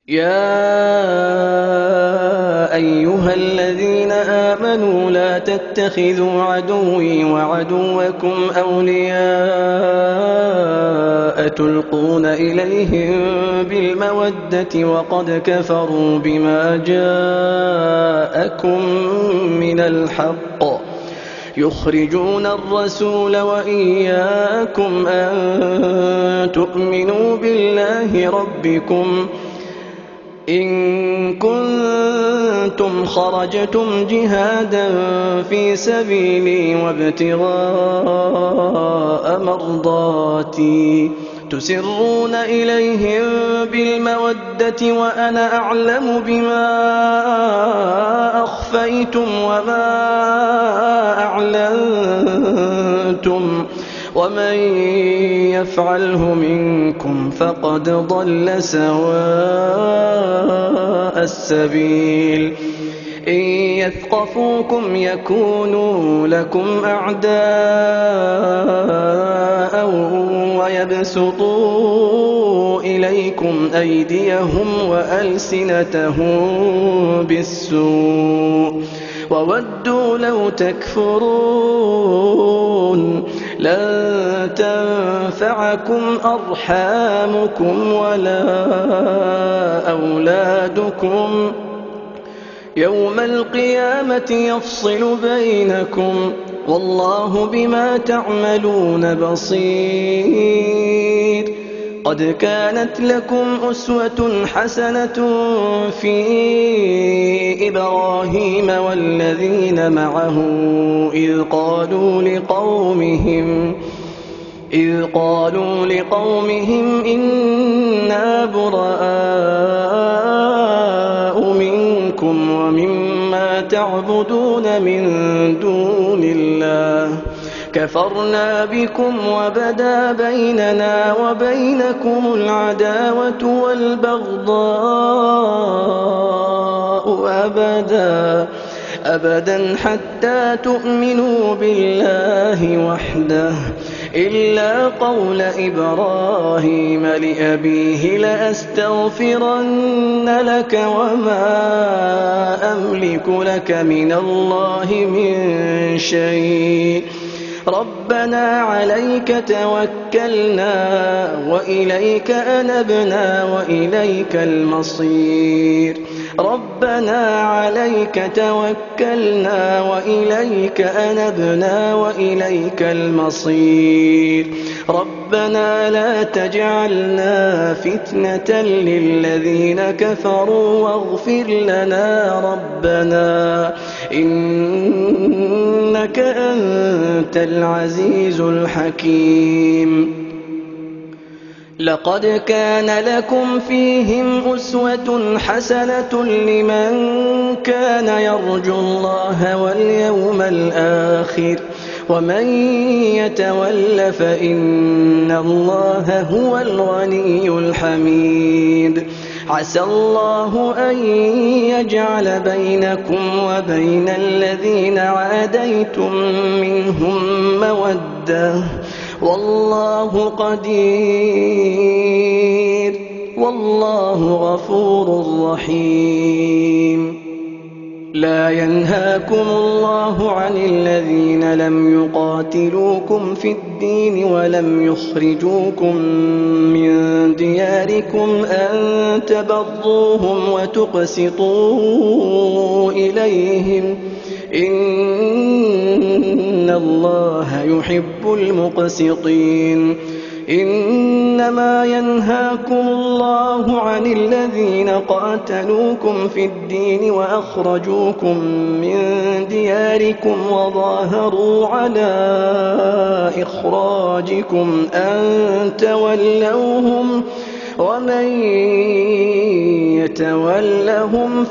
يا أيها الذين آمنوا لا تتخذوا عدوي وعدوكم أولياء تلقون إليهم بالمودة وقد كفروا بما جاءكم من الحق يخرجون الرسول وإياكم أن تؤمنوا بالله ربكم إن كنتم خرجتم جهادا في سبيلي وابتغاء مرضاتي تسرون إليهم بالمودة وأنا أعلم بما أخفيتم وما أعلنتم ومن يفعله منكم فقد ضل سواء السبيل إن يثقفوكم يكونوا لكم أعداء ويبسطوا إليكم أيديهم وألسنتهم بالسوء وودوا لو تكفرون لن تنفعكم أرحامكم ولا أولادكم يوم القيامة يفصل بينكم والله بما تعملون بصير قد كانت لكم أسوة حسنة في إبراهيم والذين معه إذ قالوا لقومهم إنا براء منكم ومما تعبدون من دون الله كفرنا بكم وبدا بيننا وبينكم العداوة والبغضاء أبدا حتى تؤمنوا بالله وحده إلا قول إبراهيم لأبيه لأستغفرن لك وما أملك لك من الله من شيء ربنا عليك توكلنا وإليك أنبنا وإليك المصير ربنا عليك توكلنا وإليك أنبنا وإليك المصير ربنا لا تجعلنا فتنة للذين كفروا واغفر لنا ربنا إنك أنت العزيز الحكيم لقد كان لكم فيهم أسوة حسنة لمن كان يرجو الله واليوم الآخر ومن يتول فإن الله هو الغني الحميد عسى الله أن يجعل بينكم وبين الذين عاديتم منهم مودة والله قدير والله غفور رحيم لا ينهاكم الله عن الذين لم يقاتلوكم في الدين ولم يخرجوكم من دياركم أن تبروهم وتقسطوا إليهم إن الله يحب المقسطين إنما ينهاكم الله عن الذين قاتلوكم في الدين وأخرجوكم من دياركم وظاهروا على إخراجكم أن تولوهم ومن يتولهم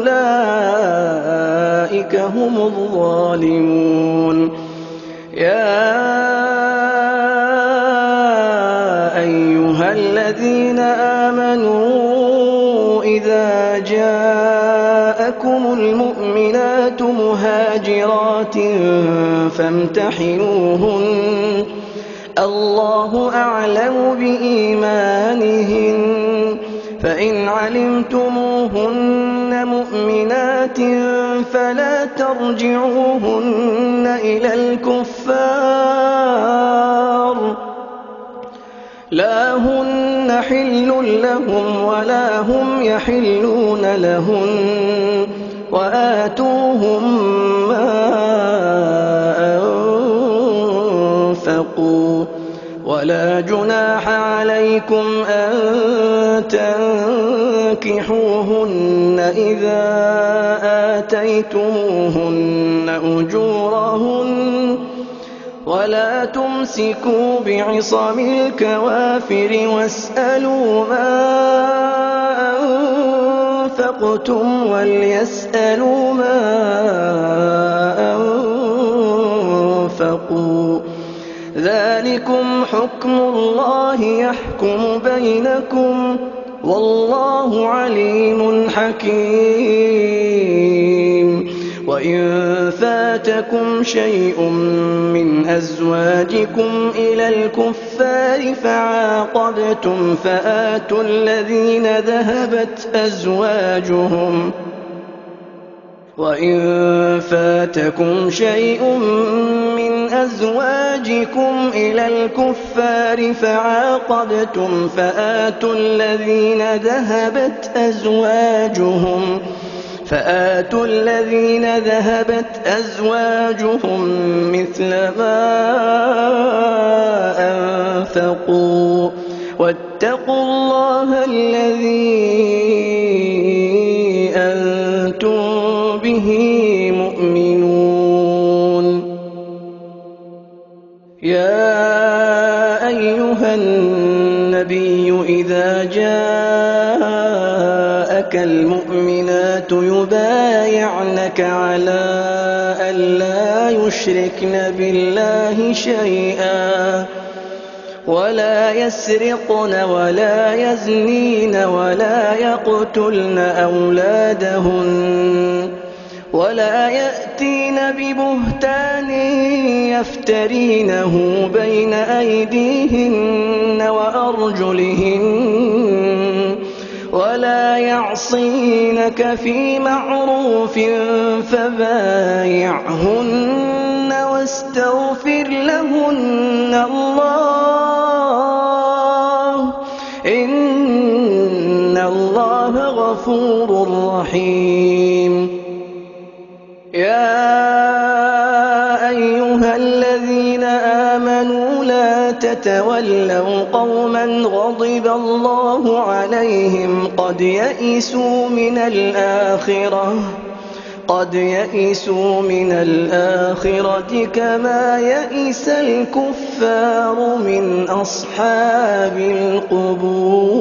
فأولئك هم الظالمون يا أيها الذين آمنوا إذا جاءكم المؤمنات مهاجرات فامتحنوهن الله أعلم بإيمانهن فإن علمتموهن مؤمنات فلا ترجعوهن إلى الكفار لا هن حل لهم ولا هم يحلون لهن وآتوهم ما أنفقوا ولا جناح عليكم أن تنكحوهن إذا آتيتموهن أجورهن ولا تمسكوا بعصم الكوافر واسألوا ما أنفقتم وليسألوا ما أنفقوا ذلكم حكم الله يحكم بينكم والله عليم حكيم وإن فاتكم شيء من أزواجكم إلى الكفار فعاقبتم فآتوا الذين ذهبت أزواجهم وإن فاتكم شيء من أزواجكم إلى الكفار فعاقبتم فآتوا الذين ذهبت أزواجهم مثل ما أنفقوا واتقوا الله الذي أنتم به مؤمنون يا أيها النبي إذا جاءك المؤمنات يبايعنك على أن لا يشركن بالله شيئا ولا يسرقن ولا يزنين ولا يقتلن أولادهن ولا يأتين ببهتان يفترينه بين أيديهن وأرجلهن ولا يعصينك في معروف فبايعهن واستغفر لهن الله إن الله غفور رحيم يا أيها الذين آمنوا لا تتولوا قوما غضب الله عليهم قد يئسوا من الآخرة كما يئس الكفار من أصحاب القبور